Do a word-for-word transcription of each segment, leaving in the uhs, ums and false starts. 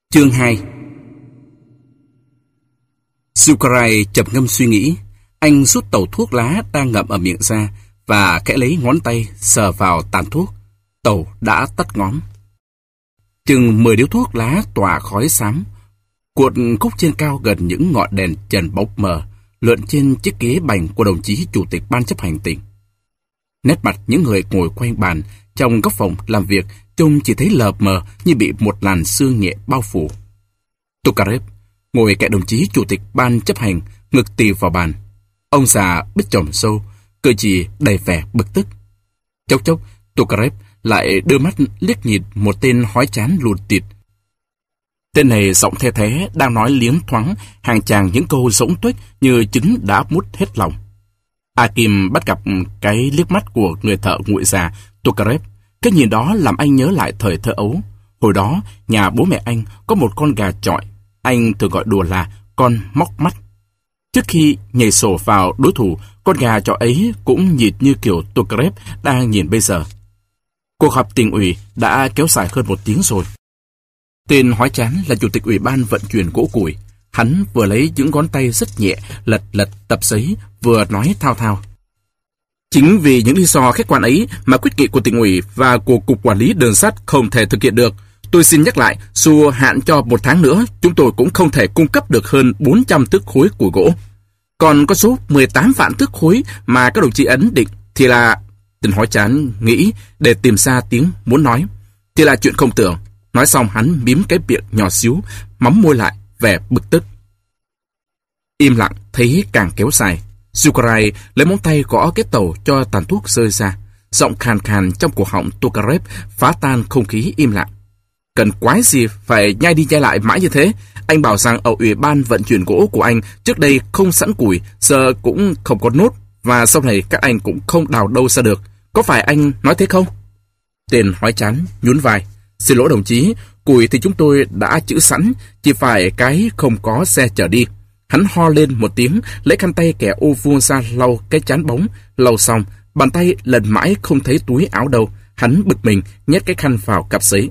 Chương hai. Sukarai chậm ngâm suy nghĩ. Anh rút tàu thuốc lá đang ngậm ở miệng ra và khẽ lấy ngón tay sờ vào tàn thuốc. Tàu đã tắt ngóm. Chừng mười điếu thuốc lá tỏa khói xám, cuộn khúc trên cao gần những ngọn đèn trần bốc mờ, lượn trên chiếc ghế bành của đồng chí chủ tịch ban chấp hành tỉnh. Nét mặt những người ngồi quanh bàn trong góc phòng làm việc trông chỉ thấy lờ mờ như bị một làn sương nhẹ bao phủ. Tokarev ngồi cạnh đồng chí chủ tịch ban chấp hành, ngực tì vào bàn. Ông già bít chòm sâu, cười chỉ đầy vẻ bực tức. Chốc chốc, Tokarev lại đưa mắt liếc nhìn một tên hói chán lùn tịt. Tên này giọng the thế đang nói liếng thoáng hàng tràng những câu rỗng tuếch như trứng đã mút hết lòng. Akim bắt gặp cái liếc mắt của người thợ nguội già Tokarev. Cái nhìn đó làm anh nhớ lại thời thơ ấu. Hồi đó, nhà bố mẹ anh có một con gà chọi. Anh thường gọi đùa là con móc mắt. Trước khi nhảy sổ vào đối thủ, con gà chọi ấy cũng nhìn như kiểu Tokarev đang nhìn bây giờ. Cuộc họp tỉnh ủy đã kéo dài hơn một tiếng rồi. Tên hói chán là chủ tịch ủy ban vận chuyển gỗ củi. Hắn vừa lấy những ngón tay rất nhẹ lật lật tập giấy, vừa nói thao thao. Chính vì những lý do khách quan ấy mà quyết nghị của tỉnh ủy và của Cục Quản lý Đường sắt không thể thực hiện được. Tôi xin nhắc lại, dù hạn cho một tháng nữa, chúng tôi cũng không thể cung cấp được hơn bốn trăm thước khối củi gỗ. Còn có số mười tám vạn thước khối mà các đồng chí ấn định thì là... Tên hói chán nghĩ để tìm ra tiếng muốn nói. Thì là chuyện không tưởng. Nói xong hắn mím cái miệng nhỏ xíu, mắm môi lại, vẻ bực tức. Im lặng thấy càng kéo dài. Sukarai lấy móng tay gõ cái tàu cho tàn thuốc rơi ra. Giọng khàn khàn trong cổ họng Tokarev phá tan không khí im lặng. Cần quái gì phải nhai đi nhai lại mãi như thế? Anh bảo rằng ở ủy ban vận chuyển gỗ của anh trước đây không sẵn củi, giờ cũng không có nốt, và sau này các anh cũng không đào đâu ra được. Có phải anh nói thế không? Tên hói chán nhún vai. Xin lỗi đồng chí, củi thì chúng tôi đã trữ sẵn, chỉ phải cái không có xe chở đi. Hắn ho lên một tiếng, lấy khăn tay kẻ ô vuông ra lau cái chán bóng. Lau xong, bàn tay lần mãi không thấy túi áo đâu. Hắn bực mình, nhét cái khăn vào cặp giấy.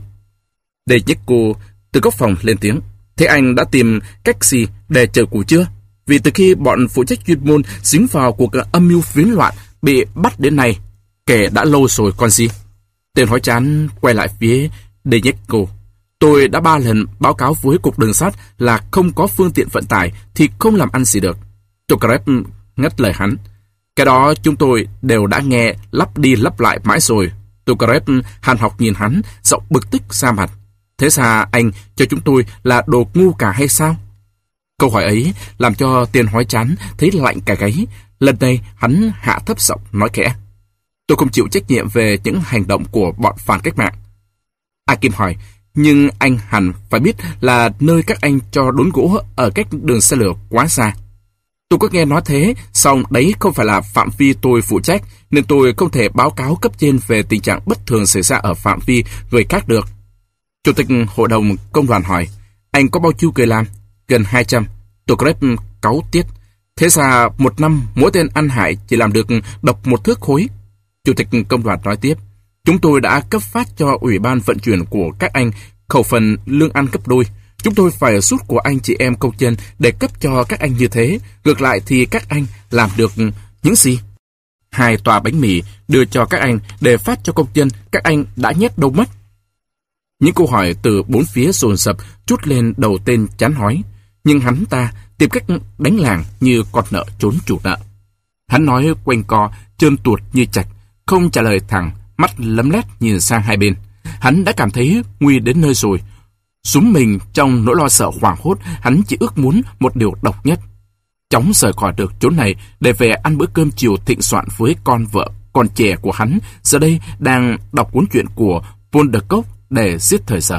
Để nhắc cô từ góc phòng lên tiếng. Thế anh đã tìm cách gì để chở củi chưa? Vì từ khi bọn phụ trách chuyên môn dính vào cuộc âm mưu phiến loạn bị bắt đến nay, kẻ đã lâu rồi còn gì. Tên hói chán quay lại phía Denyeko. Tôi đã ba lần báo cáo với Cục Đường sắt là không có phương tiện vận tải thì không làm ăn gì được. Tokarev ngắt lời hắn. Cái đó chúng tôi đều đã nghe lắp đi lắp lại mãi rồi. Tokarev hàn học nhìn hắn, giọng bực tức ra mặt. Thế ra anh cho chúng tôi là đồ ngu cả hay sao? Câu hỏi ấy làm cho tên hói chán thấy lạnh cả gáy. Lần này hắn hạ thấp giọng nói khẽ. Tôi không chịu trách nhiệm về những hành động của bọn phản cách mạng. Akim hỏi, nhưng anh hẳn phải biết là nơi các anh cho đốn gỗ ở cách đường xe lửa quá xa. Tôi có nghe nói thế, song đấy không phải là phạm vi tôi phụ trách, nên tôi không thể báo cáo cấp trên về tình trạng bất thường xảy ra ở phạm vi người khác được. Chủ tịch Hội đồng Công đoàn hỏi, anh có bao nhiêu người làm? Gần hai trăm. Tokarev cáu tiết. Thế ra một năm mỗi tên ăn hại chỉ làm được độc một thước khối. Chủ tịch Công đoàn nói tiếp, chúng tôi đã cấp phát cho ủy ban vận chuyển của các anh khẩu phần lương ăn gấp đôi. Chúng tôi phải rút của anh chị em công nhân để cấp cho các anh như thế. Ngược lại thì các anh làm được những gì? Hai tòa bánh mì đưa cho các anh để phát cho công nhân, các anh đã nhét đâu mất? Những câu hỏi từ bốn phía dồn dập trút lên đầu tên chán hói. Nhưng hắn ta tìm cách đánh làng như con nợ trốn chủ nợ. Hắn nói quanh co, trơn tuột như chạch, không trả lời thẳng, mắt lấm lét nhìn sang hai bên. Hắn đã cảm thấy nguy đến nơi rồi. Súng mình trong nỗi lo sợ hoảng hốt, hắn chỉ ước muốn một điều độc nhất. Chóng rời khỏi được chỗ này để về ăn bữa cơm chiều thịnh soạn với con vợ, con trẻ của hắn, giờ đây đang đọc cuốn truyện của Polderkov để giết thời giờ.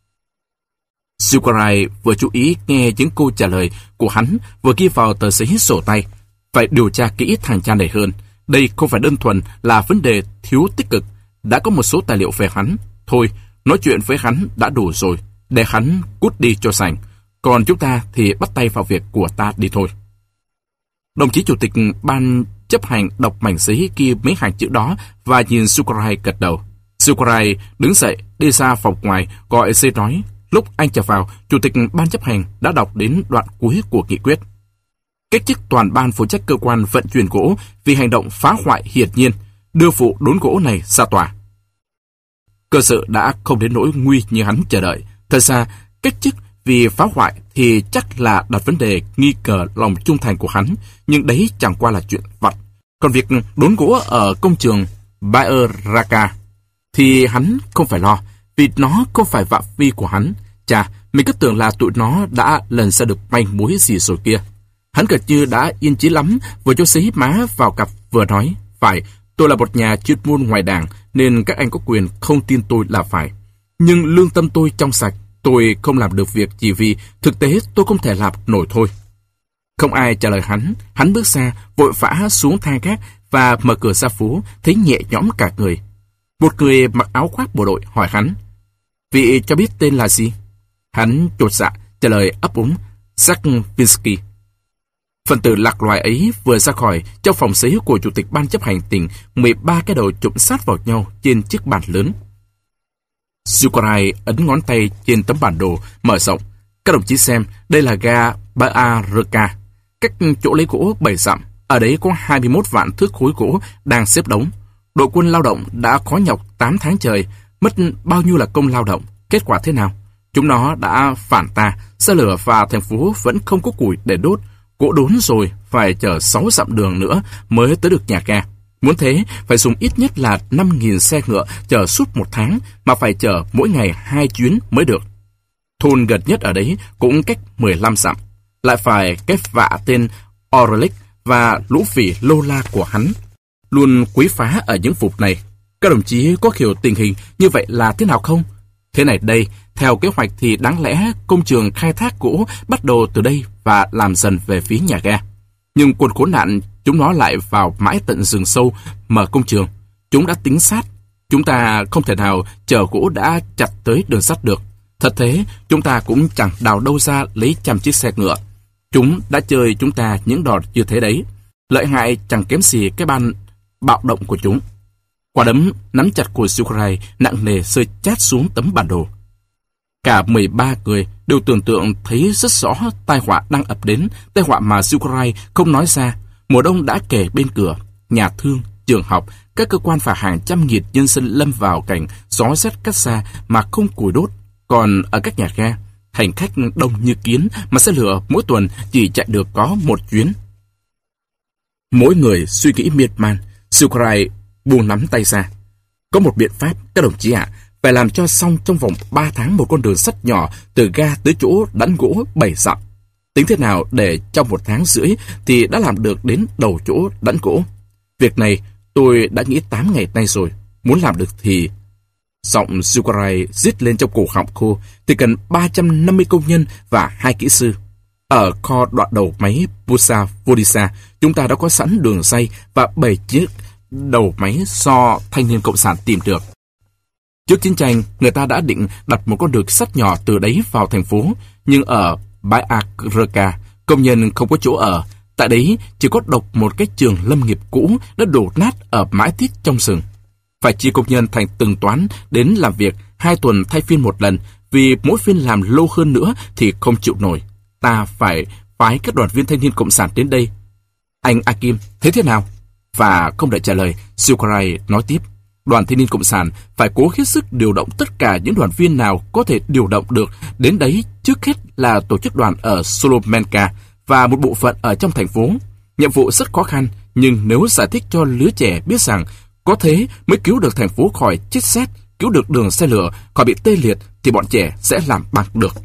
Sukarai vừa chú ý nghe những câu trả lời của hắn, vừa ghi vào tờ giấy sổ tay. Phải điều tra kỹ thằng cha này hơn. Đây không phải đơn thuần là vấn đề thiếu tích cực. Đã có một số tài liệu về hắn. Thôi, nói chuyện với hắn đã đủ rồi. Để hắn cút đi cho sành. Còn chúng ta thì bắt tay vào việc của ta đi thôi. Đồng chí chủ tịch ban chấp hành đọc mảnh giấy ghi mấy hàng chữ đó và nhìn Sukarai gật đầu. Sukarai đứng dậy đi ra phòng ngoài gọi dây nói. Lúc anh trở vào, Chủ tịch Ban chấp hành đã đọc đến đoạn cuối của nghị quyết. Cách chức toàn ban phụ trách cơ quan vận chuyển gỗ vì hành động phá hoại hiển nhiên, đưa vụ đốn gỗ này ra tòa. Cơ sự đã không đến nỗi nguy như hắn chờ đợi. Thật ra, cách chức vì phá hoại thì chắc là đặt vấn đề nghi ngờ lòng trung thành của hắn, nhưng đấy chẳng qua là chuyện vặt. Còn việc đốn gỗ ở công trường Bayer Raka thì hắn không phải lo, vì nó không phải phạm vi của hắn. Chà, mình cứ tưởng là tụi nó đã lần ra được manh mối gì rồi kia. Hắn gần như đã yên chí lắm, vừa cho xí má vào cặp vừa nói, phải, tôi là một nhà chuyên môn ngoài đảng, nên các anh có quyền không tin tôi là phải. Nhưng lương tâm tôi trong sạch, tôi không làm được việc chỉ vì thực tế tôi không thể làm nổi thôi. Không ai trả lời hắn, hắn bước ra, vội vã xuống thang gác và mở cửa ra phố, thấy nhẹ nhõm cả người. Một người mặc áo khoác bộ đội hỏi hắn, vị cho biết tên là gì? Hắn chột dạ, trả lời ấp úng, Zakvinsky. Phần tử lạc loài ấy vừa ra khỏi trong phòng xế của Chủ tịch Ban chấp hành tỉnh, mười ba cái đầu chụm sát vào nhau trên chiếc bàn lớn. Zukarai ấn ngón tay trên tấm bản đồ mở rộng. Các đồng chí xem, đây là ga Baarka, cách chỗ lấy gỗ bảy dặm. Ở đấy có hai mươi mốt vạn thước khối gỗ đang xếp đống. Đội quân lao động đã khó nhọc tám tháng trời, mất bao nhiêu là công lao động. Kết quả thế nào? Chúng nó đã phản ta, xe lửa và thành phố vẫn không có củi để đốt. Gỗ đốn rồi, phải chở sáu dặm đường nữa mới tới được nhà ga. Muốn thế, phải dùng ít nhất là năm nghìn xe ngựa chở suốt một tháng, mà phải chở mỗi ngày hai chuyến mới được. Thôn gần nhất ở đấy cũng cách mười lăm dặm. Lại phải kết vạ tên Orlik và lũ phỉ lô la của hắn, luôn quấy phá ở những vùng này. Các đồng chí có hiểu tình hình như vậy là thế nào không? Thế này đây, theo kế hoạch thì đáng lẽ công trường khai thác gỗ bắt đầu từ đây và làm dần về phía nhà ga. Nhưng quân khốn nạn, chúng nó lại vào mãi tận rừng sâu mở công trường. Chúng đã tính sát. Chúng ta không thể nào chở gỗ đã chặt tới đường sắt được. Thật thế, chúng ta cũng chẳng đào đâu ra lấy trăm chiếc xe ngựa. Chúng đã chơi chúng ta những đòn như thế đấy. Lợi hại chẳng kém gì cái ban bạo động của chúng. Quả đấm nắm chặt của Zukarai nặng nề rơi chát xuống tấm bản đồ. Cả mười ba người đều tưởng tượng thấy rất rõ tai họa đang ập đến, tai họa mà Zukarai không nói ra. Mùa đông đã kề bên cửa, nhà thương, trường học, các cơ quan và hàng trăm nghìn nhân dân lâm vào cảnh gió rét cắt xa mà không củi đốt. Còn ở các nhà ga, hành khách đông như kiến mà xe lửa mỗi tuần chỉ chạy được có một chuyến. Mỗi người suy nghĩ miên man, Zukarai buông nắm tay ra. Có một biện pháp, các đồng chí ạ, phải làm cho xong trong vòng ba tháng một con đường sắt nhỏ từ ga tới chỗ đánh gỗ bảy dặm. Tính thế nào để trong một tháng rưỡi thì đã làm được đến đầu chỗ đánh gỗ. Việc này tôi đã nghĩ tám ngày nay rồi. Muốn làm được thì... Giọng Zukarai rít lên trong cổ họng khô thì cần ba trăm năm mươi công nhân và hai kỹ sư. Ở kho đoạn đầu máy Busa Vodisa, chúng ta đã có sẵn đường ray và bảy chiếc đầu máy do thanh niên cộng sản tìm được. Trước chiến tranh, người ta đã định đặt một con đường sắt nhỏ từ đấy vào thành phố, nhưng ở Baarka, công nhân không có chỗ ở. Tại đấy chỉ có độc một cái trường lâm nghiệp cũ đã đổ nát ở mãi tít trong rừng. Phải chia công nhân thành từng toán đến làm việc hai tuần thay phiên một lần, vì mỗi phiên làm lâu hơn nữa thì không chịu nổi. Ta phải phái các đoàn viên thanh niên cộng sản đến đây. Anh Akim, thế thế nào? Và không đợi trả lời, Zukarai nói tiếp. Đoàn thanh niên cộng sản phải cố hết sức điều động tất cả những đoàn viên nào có thể điều động được đến đấy, trước hết là tổ chức đoàn ở Solomenka và một bộ phận ở trong thành phố. Nhiệm vụ rất khó khăn, nhưng nếu giải thích cho lứa trẻ biết rằng có thế mới cứu được thành phố khỏi chết rét, cứu được đường xe lửa khỏi bị tê liệt, thì bọn trẻ sẽ làm bằng được.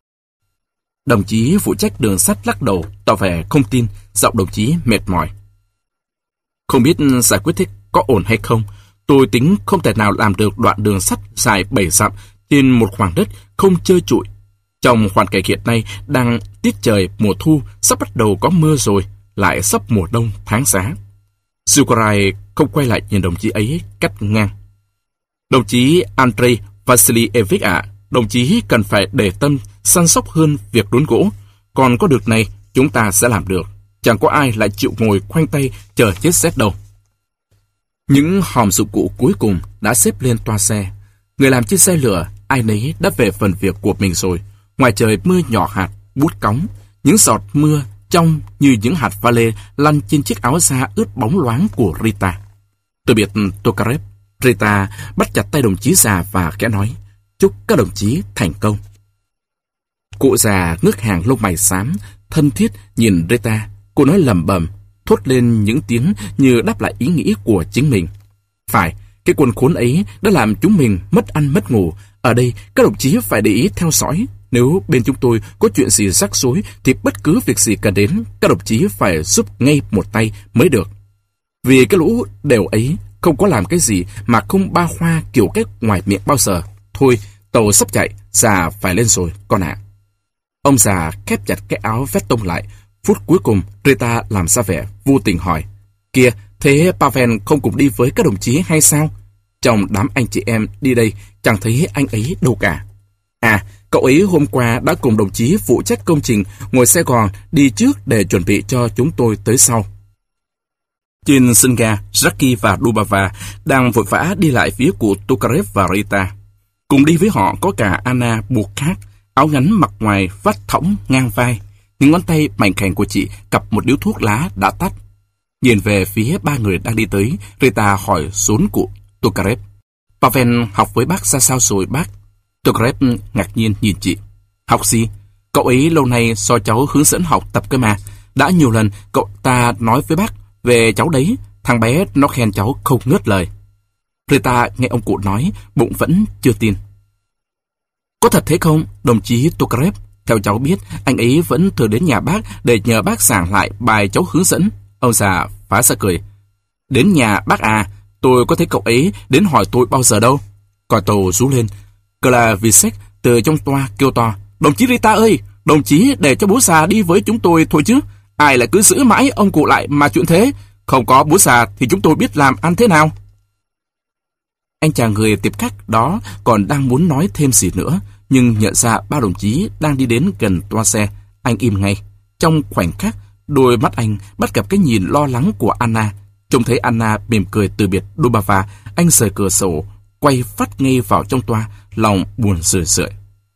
Đồng chí phụ trách đường sắt lắc đầu, tỏ vẻ không tin, giọng đồng chí mệt mỏi. Không biết giải quyết thế có ổn hay không. Tôi tính không thể nào làm được đoạn đường sắt dài bảy dặm trên một khoảng đất không trơ trụi. Trong hoàn cảnh hiện nay đang tiết trời mùa thu, sắp bắt đầu có mưa rồi, lại sắp mùa đông tháng giá. Zukarai không quay lại nhìn đồng chí ấy, cắt ngang. Đồng chí Andrei Vasilievich ạ, à, đồng chí cần phải để tâm săn sóc hơn việc đốn gỗ. Còn có được này, chúng ta sẽ làm được. Chẳng có ai lại chịu ngồi khoanh tay chờ chết rét đâu. Những hòm dụng cụ cuối cùng đã xếp lên toa xe. Người làm trên xe lửa ai nấy đã về phần việc của mình rồi. Ngoài trời mưa nhỏ hạt, bút cóng, những giọt mưa trong như những hạt vale lăn trên chiếc áo da ướt bóng loáng của Rita. Từ biệt Tokarev, Rita bắt chặt tay đồng chí già và khẽ nói, chúc các đồng chí thành công. Cụ già ngước hàng lông mày xám, thân thiết nhìn Rita. Cô nói lẩm bẩm, thốt lên những tiếng như đáp lại ý nghĩ của chính mình. Phải, cái quân khốn ấy đã làm chúng mình mất ăn mất ngủ. Ở đây, các đồng chí phải để ý theo dõi. Nếu bên chúng tôi có chuyện gì rắc rối, thì bất cứ việc gì cần đến, các đồng chí phải giúp ngay một tay mới được. Vì cái lũ đều ấy không có làm cái gì mà không ba hoa kiểu cách ngoài miệng bao giờ. Thôi, tàu sắp chạy, già phải lên rồi, con ạ. À. Ông già khép chặt cái áo vét tông lại. Phút cuối cùng, Rita làm ra vẻ vô tình hỏi, kìa, thế Pavel không cùng đi với các đồng chí hay sao? Trong đám anh chị em đi đây, chẳng thấy anh ấy đâu cả. À, cậu ấy hôm qua đã cùng đồng chí phụ trách công trình ngồi xe Gòn đi trước để chuẩn bị cho chúng tôi tới sau. Trên sân ga, Jackie và Dubava đang vội vã đi lại phía của Tokarev và Rita. Cùng đi với họ có cả Anna buộc khác, áo ngắn mặc ngoài vắt thõng ngang vai. Những ngón tay mảnh khảnh của chị cặp một điếu thuốc lá đã tắt. Nhìn về phía ba người đang đi tới, Rita hỏi xốn cụ Tokarev. Pavel học với bác ra sao rồi bác? Tokarev ngạc nhiên nhìn chị. Học gì? Cậu ấy lâu nay do cháu hướng dẫn học tập cơ mà. Đã nhiều lần cậu ta nói với bác về cháu đấy. Thằng bé nó khen cháu không ngớt lời. Rita nghe ông cụ nói, bụng vẫn chưa tin. Có thật thế không, đồng chí Tokarev? Theo cháu biết, anh ấy vẫn thường đến nhà bác để nhờ bác giảng lại bài cháu hướng dẫn. Ông già phá ra cười. Đến nhà bác à, tôi có thấy cậu ấy đến hỏi tôi bao giờ đâu. Còi tàu rú lên. Klavisek từ trong toa kêu to. Đồng chí Rita ơi, đồng chí để cho bố già đi với chúng tôi thôi chứ. Ai lại cứ giữ mãi ông cụ lại mà chuyện thế. Không có bố già thì chúng tôi biết làm ăn thế nào. Anh chàng người tiếp khách đó còn đang muốn nói thêm gì nữa, nhưng nhận ra ba đồng chí đang đi đến gần toa xe, anh im ngay. Trong khoảnh khắc, đôi mắt anh bắt gặp cái nhìn lo lắng của Anna. Trông thấy Anna mỉm cười từ biệt Dubava, anh rời cửa sổ, quay phát ngay vào trong toa, lòng buồn rười rượi.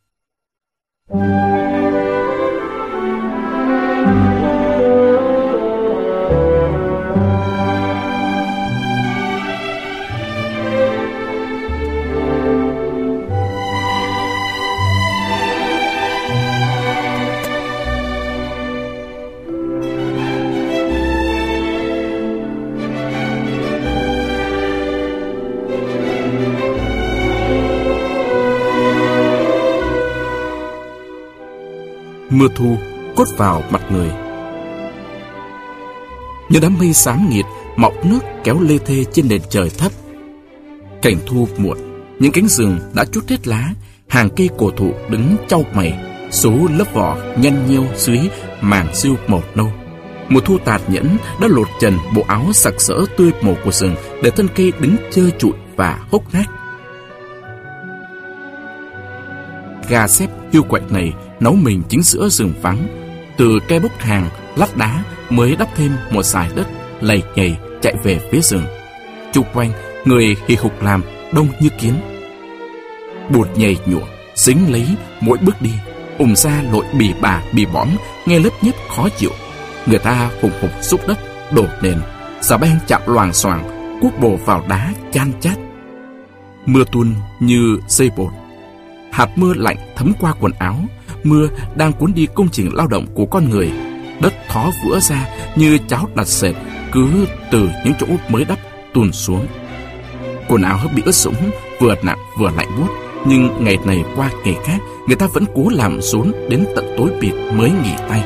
Mưa thu quất vào mặt người. Những đám mây xám nghịt mọc nước kéo lê thê trên nền trời thấp. Cảnh thu muộn, những cánh rừng đã trút hết lá, hàng cây cổ thụ đứng chau mày, số lớp vỏ nhăn nhiêu dưới màng rêu màu nâu. Mùa thu tàn nhẫn đã lột trần bộ áo sặc sỡ tươi màu của rừng để thân cây đứng trơ trụi và hốc nát. Gà xếp hiu quạnh này nấu mình chính giữa rừng vắng. Từ cây bốc hàng lát đá mới đắp thêm một dải đất lầy nhầy chạy về phía rừng. Chung quanh người hì hục làm đông như kiến. Bụt nhầy nhụa dính lấy mỗi bước đi, ùm ra lội bì bà bì bõm, nghe lớp nhếp khó chịu. Người ta hùng hục xúc đất đổ nền, xà beng chạm loàng xoàng, cuốc bổ vào đá chan chát. Mưa tuôn như dây bột. Hạt mưa lạnh thấm qua quần áo. Mưa đang cuốn đi công trình lao động của con người. Đất thó vữa ra như cháo đặt sệt, cứ từ những chỗ mới đắp tuôn xuống. Quần áo bị ướt sũng, vừa nặng vừa lạnh buốt. Nhưng ngày này qua ngày khác, người ta vẫn cố làm rốn đến tận tối bịt mới nghỉ tay.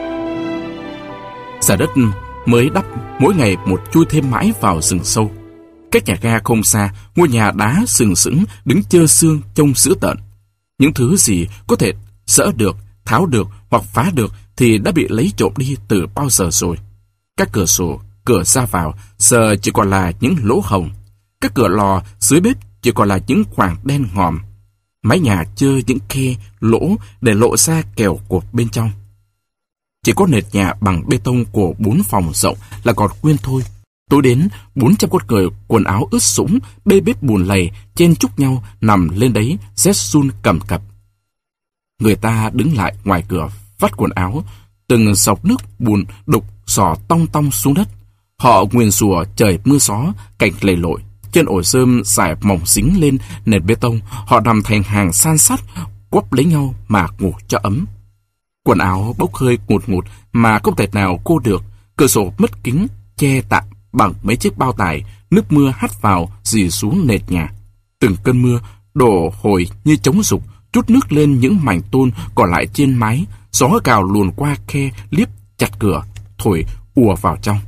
Giả đất mới đắp mỗi ngày một chui thêm mãi vào rừng sâu. Cách nhà ga không xa, ngôi nhà đá sừng sững đứng chơ xương trông dữ tợn. Những thứ gì có thể dỡ được, tháo được hoặc phá được thì đã bị lấy trộm đi từ bao giờ rồi. Các cửa sổ, cửa ra vào giờ chỉ còn là những lỗ hổng. Các cửa lò dưới bếp chỉ còn là những khoảng đen ngòm. Mái nhà chơ những khe, lỗ để lộ ra kèo cột bên trong. Chỉ có nền nhà bằng bê tông của bốn phòng rộng là còn nguyên thôi. Tối đến, bốn trăm con người quần áo ướt sũng, bê bết bùn lầy, chen chúc nhau nằm lên đấy, rét run cầm cập. Người ta đứng lại ngoài cửa, vắt quần áo, từng giọt nước bùn đục xỏ tong tong xuống đất. Họ nguyền rủa trời mưa gió, cảnh lầy lội. Trên ổ rơm dài mỏng dính lên nền bê tông, họ nằm thành hàng san sát, quắp lấy nhau mà ngủ cho ấm. Quần áo bốc hơi ngụt ngụt mà không thể nào cô được. Cửa sổ mất kính, che tạm bằng mấy chiếc bao tải, nước mưa hắt vào, rỉ xuống nền nhà. Từng cơn mưa đổ hồi như trống rục, trút nước lên những mảnh tôn còn lại trên mái. Gió cào luồn qua khe liếp chặt cửa, thổi ùa vào trong.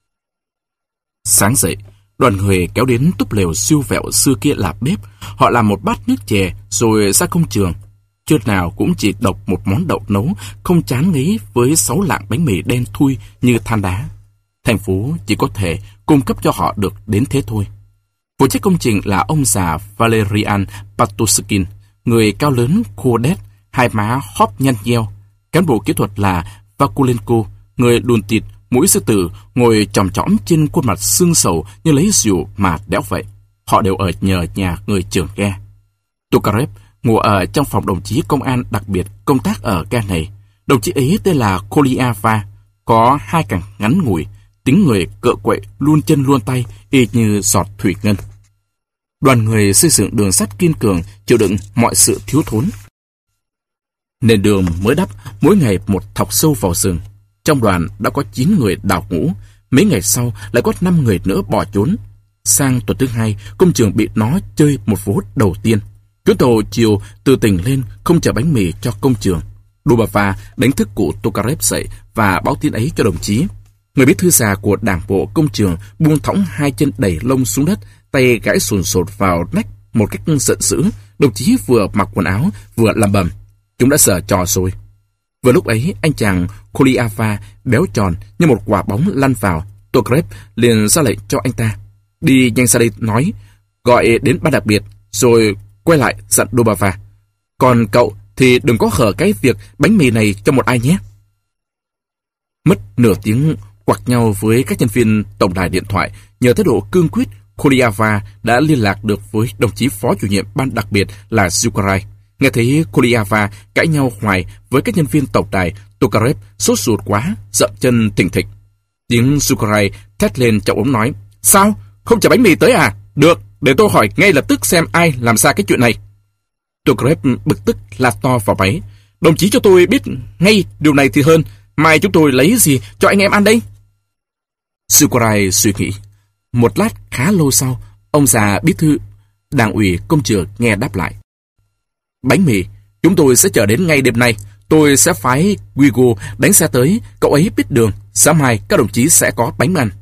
Sáng dậy, đoàn người kéo đến túp lều siêu vẹo xưa kia là bếp. Họ làm một bát nước chè rồi ra công trường. Trưa nào cũng chỉ độc một món đậu nấu, không chán ngấy với sáu lạng bánh mì đen thui như than đá. Thành phố chỉ có thể cung cấp cho họ được đến thế thôi. Phụ trách công trình là ông già Valerian Patushkin, người cao lớn khô đét, hai má hóp nhăn nheo. Cán bộ kỹ thuật là Vakulenko, người đùn tịt, mũi sư tử, ngồi chòm chõm trên khuôn mặt xương sầu như lấy rượu mà đéo vậy. Họ đều ở nhờ nhà người trưởng ga. Tokarev ngủ ở trong phòng đồng chí công an đặc biệt công tác ở ga này. Đồng chí ấy tên là Kolyava, có hai cẳng ngắn ngủi, tính người cựa quậy, luôn chân luôn tay, y như giọt thủy ngân. Đoàn người xây dựng đường sắt kiên cường, chịu đựng mọi sự thiếu thốn. Nền đường mới đắp, mỗi ngày một thọc sâu vào rừng. Trong đoàn đã có chín người đào ngũ, mấy ngày sau lại có năm người nữa bỏ trốn. Sang tuần thứ hai, công trường bị nó chơi một vố đầu tiên. Chuyến tàu chiều từ tỉnh lên không chở bánh mì cho công trường. Dubava đánh thức cụ Tokarev dậy và báo tin ấy cho đồng chí. Người bí thư già của đảng bộ công trường buông thõng hai chân đẩy lông xuống đất, tay gãi sồn sột vào nách một cách giận dữ. Đồng chí vừa mặc quần áo vừa lẩm bẩm: chúng đã giở trò rồi. Vừa lúc ấy, anh chàng Kolyava béo tròn như một quả bóng lăn vào. Tokarev liền ra lệnh cho anh ta: đi nhanh ra đây, nói gọi đến ban đặc biệt, rồi quay lại dặn Dubava: còn cậu thì đừng có hở cái việc bánh mì này cho một ai nhé. Mất nửa tiếng quặc nhau với các nhân viên tổng đài điện thoại, nhờ thái độ cương quyết, Kolyava đã liên lạc được với đồng chí phó chủ nhiệm ban đặc biệt là Zukarai. Nghe thấy Kolyava cãi nhau hoài với các nhân viên tổng đài, Tokarev sốt ruột quá, dậm chân thình thịch. Tiếng Zukarai thét lên trong ống nói: sao? Không chở bánh mì tới à? Được, để tôi hỏi ngay lập tức xem ai làm ra cái chuyện này. Tokarev bực tức la to vào máy: đồng chí cho tôi biết ngay điều này thì hơn, mai chúng tôi lấy gì cho anh em ăn đây? Zukarai suy nghĩ. Một lát khá lâu sau, ông già bí thư đảng ủy công trường nghe đáp lại: bánh mì chúng tôi sẽ chở đến ngay đêm nay. Tôi sẽ phái Guigo đánh xe tới, cậu ấy biết đường, sáng mai các đồng chí sẽ có bánh ăn.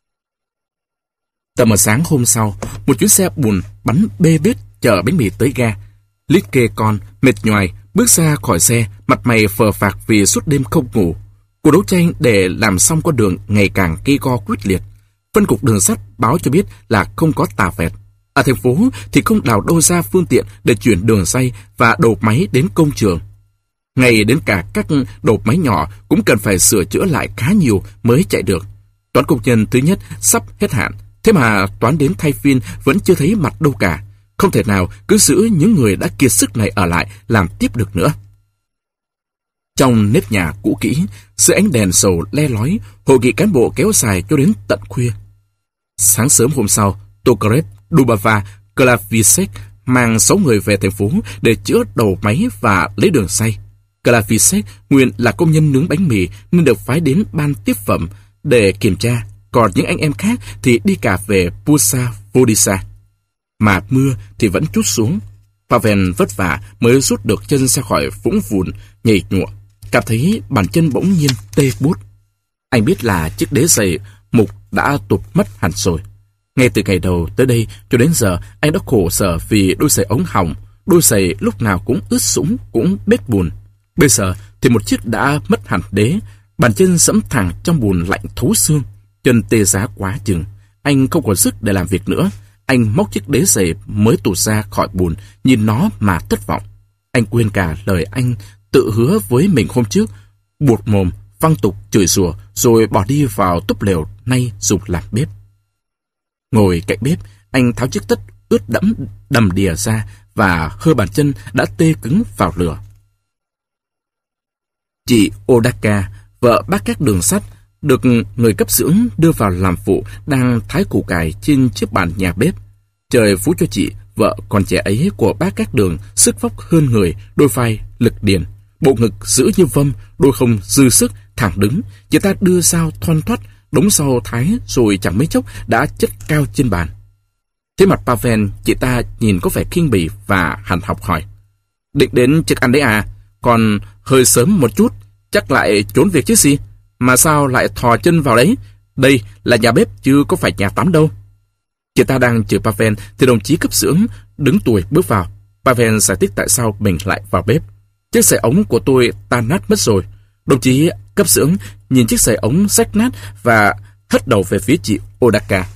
Tầm sáng hôm sau, một chuyến xe bùn bắn bê bết chở bánh mì tới ga. Litke con mệt nhoài bước ra khỏi xe, mặt mày phờ phạc vì suốt đêm không ngủ. Cuộc đấu tranh để làm xong con đường ngày càng gay go quyết liệt. Phân cục đường sắt báo cho biết là không có tà vẹt. Ở thành phố thì không đào đâu ra phương tiện để chuyển đường ray và đầu máy đến công trường. Ngay đến cả các đầu máy nhỏ cũng cần phải sửa chữa lại khá nhiều mới chạy được. Toán công nhân thứ nhất sắp hết hạn, thế mà toán đến thay phiên vẫn chưa thấy mặt đâu cả. Không thể nào cứ giữ những người đã kiệt sức này ở lại làm tiếp được nữa. Trong nếp nhà cũ kỹ, dưới ánh đèn dầu le lói, hội nghị cán bộ kéo dài cho đến tận khuya. Sáng sớm hôm sau, Tokarev, Dubava, Klavisek mang sáu người về thành phố để chữa đầu máy và lấy đường xay. Klavisek nguyên là công nhân nướng bánh mì nên được phái đến ban tiếp phẩm để kiểm tra, còn những anh em khác thì đi cả về Pusa Vodisa. Mà mưa thì vẫn trút xuống. Pavel vất vả mới rút được chân ra khỏi vũng vùn nhảy nhụa, cảm thấy bàn chân bỗng nhiên tê buốt. Anh biết là chiếc đế giày mục đã tụt mất hẳn rồi. Ngay từ ngày đầu tới đây cho đến giờ, anh đã khổ sở vì đôi giày ống hỏng, đôi giày lúc nào cũng ướt sũng, cũng bết bùn. Bây giờ thì một chiếc đã mất hẳn đế, bàn chân dẫm thẳng trong bùn lạnh thấu xương, chân tê giá quá chừng. Anh không còn sức để làm việc nữa. Anh móc chiếc đế giày mới tụt ra khỏi bùn, nhìn nó mà thất vọng. Anh quên cả lời anh tự hứa với mình hôm trước, buột mồm, văng tục chửi rủa, rồi bỏ đi vào túp lều nay dùng làm bếp. Ngồi cạnh bếp, anh tháo chiếc tất ướt đẫm đầm đìa ra và hơ bàn chân đã tê cứng vào lửa. Chị Odaka, vợ bác các đường sắt, được người cấp dưỡng đưa vào làm phụ, đang thái củ cải trên chiếc bàn nhà bếp. Trời phú cho chị, vợ còn trẻ ấy của bác các đường, sức vóc hơn người, đôi vai lực điền, bộ ngực giữ như vâm, đôi không dư sức, thẳng đứng. Chị ta đưa dao thoăn thoắt, đống sau thái rồi chẳng mấy chốc đã chất cao trên bàn. Thế mặt Pavel, chị ta nhìn có vẻ khinh bỉ và hằn học hỏi: "Định đến trực ăn đấy à? Còn hơi sớm một chút, chắc lại trốn việc chứ gì? Mà sao lại thò chân vào đấy? Đây là nhà bếp chứ có phải nhà tắm đâu." Chị ta đang chửi Pavel thì đồng chí cấp dưỡng đứng tuổi bước vào. Pavel giải thích tại sao mình lại vào bếp. "Chiếc sợi ống của tôi tan nát mất rồi." Đồng chí cấp dưỡng nhìn chiếc sợi ống rách nát và hất đầu về phía chị Odaka.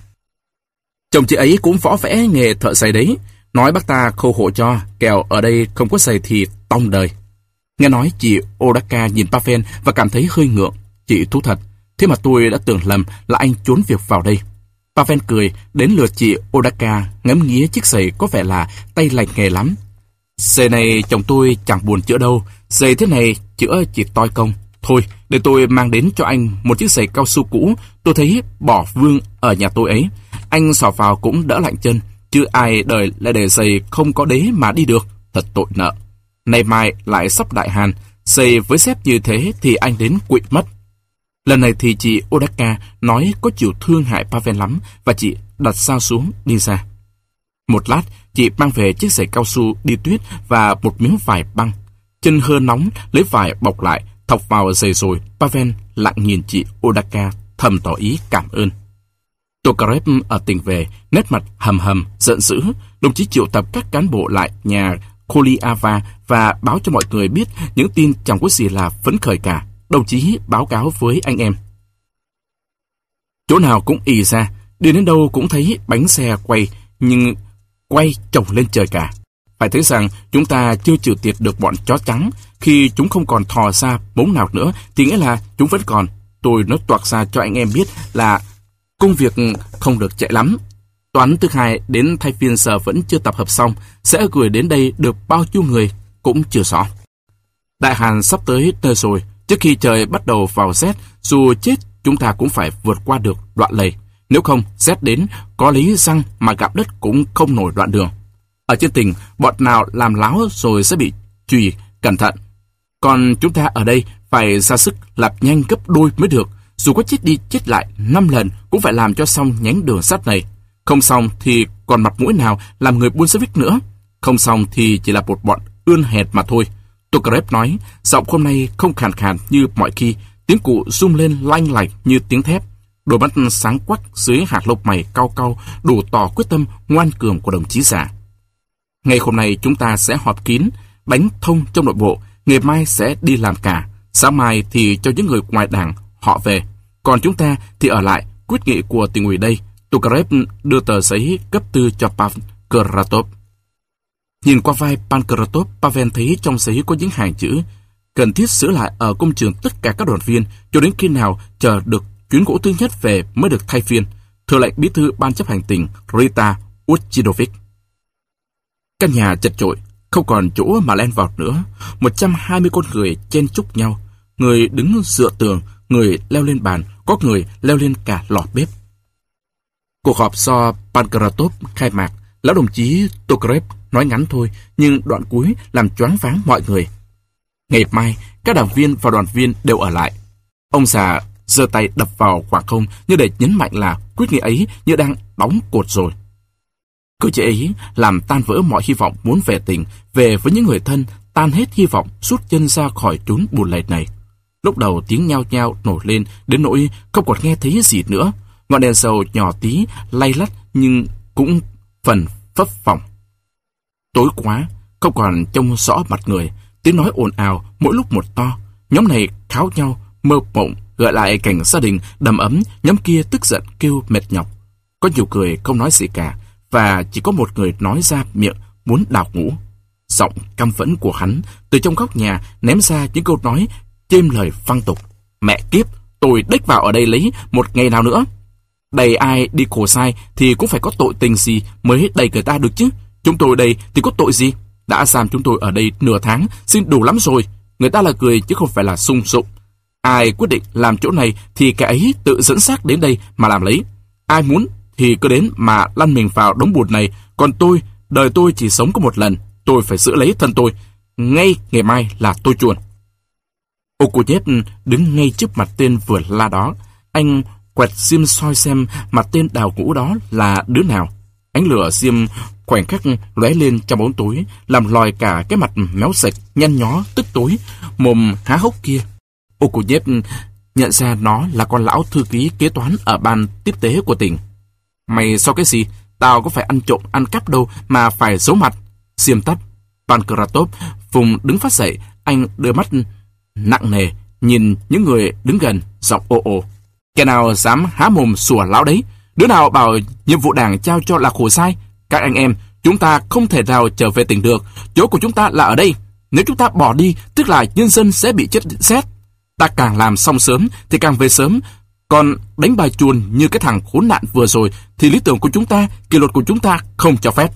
"Chồng chị ấy cũng võ vẽ nghề thợ giày đấy. Nói bác ta khâu hộ cho, kẻo ở đây không có giày thì tong đời." Nghe nói, chị Odaka nhìn Pavel và cảm thấy hơi ngượng. "Chị thú thật, thế mà tôi đã tưởng lầm là anh trốn việc vào đây." Pavel cười, đến lượt chị Odaka ngắm nghía chiếc giày có vẻ là tay lành nghề lắm. "Giày này chồng tôi chẳng buồn chữa đâu, giày thế này chữa chỉ toi công. Thôi, để tôi mang đến cho anh một chiếc giày cao su cũ, tôi thấy bỏ vương ở nhà tôi ấy. Anh xỏ vào cũng đỡ lạnh chân, chứ ai đời lại để giày không có đế mà đi được, thật tội nợ. Nay mai lại sắp đại hàn, giày với xếp như thế thì anh đến quỵ mất." Lần này thì chị Odaka nói có chịu thương hại Pavel lắm, và chị đặt dao xuống đi ra. Một lát, chị mang về chiếc giày cao su đi tuyết và một miếng vải băng. Chân hơi nóng, lấy vải bọc lại, thọc vào giày rồi, Pavel lặng nhìn chị Odaka, thầm tỏ ý cảm ơn. Tokarev ở tỉnh về, nét mặt hầm hầm, giận dữ. Đồng chí triệu tập các cán bộ lại nhà Koliava và báo cho mọi người biết những tin chẳng có gì là phấn khởi cả. Đồng chí báo cáo với anh em: "Chỗ nào cũng ì ra, đi đến đâu cũng thấy bánh xe quay, nhưng quay chồng lên trời cả. Phải thấy rằng chúng ta chưa trừ tiệt được bọn chó trắng. Khi chúng không còn thò ra bóng nào nữa thì nghĩa là chúng vẫn còn. Tôi nói toạc ra cho anh em biết là công việc không được chạy lắm. Toán thứ hai đến thay phiên giờ vẫn chưa tập hợp xong, sẽ gửi đến đây được bao nhiêu người cũng chưa rõ. Đại hàn sắp tới nơi rồi. Trước khi trời bắt đầu vào rét, dù chết chúng ta cũng phải vượt qua được đoạn lầy. Nếu không, rét đến, có lý răng mà gặm đất cũng không nổi đoạn đường. Ở trên tỉnh, bọn nào làm láo rồi sẽ bị chùy, cẩn thận. Còn chúng ta ở đây phải ra sức lạp nhanh gấp đôi mới được. Dù có chết đi chết lại năm lần cũng phải làm cho xong nhánh đường sắt này. Không xong thì còn mặt mũi nào làm người buôn xe vích nữa. Không xong thì chỉ là một bọn ươn hèn mà thôi." Tokarev nói, giọng hôm nay không khàn khàn như mọi khi, tiếng cụ rung lên lanh lạch như tiếng thép. Đôi mắt sáng quắc dưới hạt lông mày cau cau đủ tỏ quyết tâm ngoan cường của đồng chí già. "Ngày hôm nay chúng ta sẽ họp kín, đánh thông trong nội bộ, ngày mai sẽ đi làm cả, sáng mai thì cho những người ngoài đảng họ về. Còn chúng ta thì ở lại, quyết nghị của tỉnh ủy đây." Tokarev đưa tờ giấy cấp tư cho Pankratov. Nhìn qua vai Pankratov, Pavel thấy trong giấy có những hàng chữ: "Cần thiết giữ lại ở công trường tất cả các đoàn viên cho đến khi nào chờ được chuyến gỗ thứ nhất về mới được thay phiên. Thừa lệnh bí thư ban chấp hành tỉnh Rita Uchinovic." Căn nhà chật chội, không còn chỗ mà len vào nữa. một trăm hai mươi con người chen chúc nhau, người đứng dựa tường, người leo lên bàn, có người leo lên cả lò bếp. Cuộc họp do Pankratov khai mạc, lão đồng chí Tokarev nói ngắn thôi, nhưng đoạn cuối làm choáng váng mọi người. Ngày mai, các đảng viên và đoàn viên đều ở lại. Ông già giơ tay đập vào khoảng không như để nhấn mạnh là quyết nghị ấy như đang đóng cột rồi. Cử chỉ ấy làm tan vỡ mọi hy vọng muốn về tỉnh, về với những người thân, tan hết hy vọng rút chân ra khỏi chốn bùn lầy này. Lúc đầu tiếng nhao nhao nổi lên đến nỗi không còn nghe thấy gì nữa. Ngọn đèn dầu nhỏ tí lay lắt nhưng cũng phần phấp phỏng. Tối quá, không còn trông rõ mặt người, tiếng nói ồn ào mỗi lúc một to. Nhóm này kháo nhau, mơ mộng, gợi lại cảnh gia đình đầm ấm. Nhóm kia tức giận kêu mệt nhọc. Có nhiều người không nói gì cả, và chỉ có một người nói ra miệng muốn đào ngũ. Giọng căm phẫn của hắn từ trong góc nhà ném ra những câu nói chêm lời văng tục: "Mẹ kiếp, tôi đếch vào ở đây lấy một ngày nào nữa." Đẩy ai đi khổ sai thì cũng phải có tội tình gì mới đẩy người ta được chứ. Chúng tôi đây thì có tội gì? Đã giam chúng tôi ở đây nửa tháng, xin đủ lắm rồi. Người ta là cười chứ không phải là sung sụng. Ai quyết định làm chỗ này thì kẻ ấy tự dẫn xác đến đây mà làm lấy. Ai muốn thì cứ đến mà lăn mình vào đống bùn này. Còn tôi, đời tôi chỉ sống có một lần. Tôi phải giữ lấy thân tôi. Ngay ngày mai là tôi chuồn. Okunet đứng ngay trước mặt tên vừa la đó. Anh quẹt diêm soi xem mặt tên đào ngũ đó là đứa nào. Ánh lửa diêm khoảnh khắc lóe lên trong bóng tối, làm lòi cả cái mặt méo sạch, nhăn nhó, tức tối, mồm há hốc kia. Okunet nhận ra nó là con lão thư ký kế toán ở ban tiếp tế của tỉnh. Mày sao cái gì? Tao có phải ăn trộm, ăn cắp đâu mà phải giấu mặt. Diêm tắt. Pankratov vùng đứng phát dậy, anh đưa mắt nặng nề nhìn những người đứng gần, giọng ồ ồ. Kẻ nào dám há mồm sủa lão đấy? Đứa nào bảo nhiệm vụ đảng trao cho là khổ sai? Các anh em, chúng ta không thể nào trở về tỉnh được. Chỗ của chúng ta là ở đây. Nếu chúng ta bỏ đi, tức là nhân dân sẽ bị chết xét. Ta càng làm xong sớm thì càng về sớm. Còn đánh bài chuồn như cái thằng khốn nạn vừa rồi thì lý tưởng của chúng ta, kỷ luật của chúng ta không cho phép.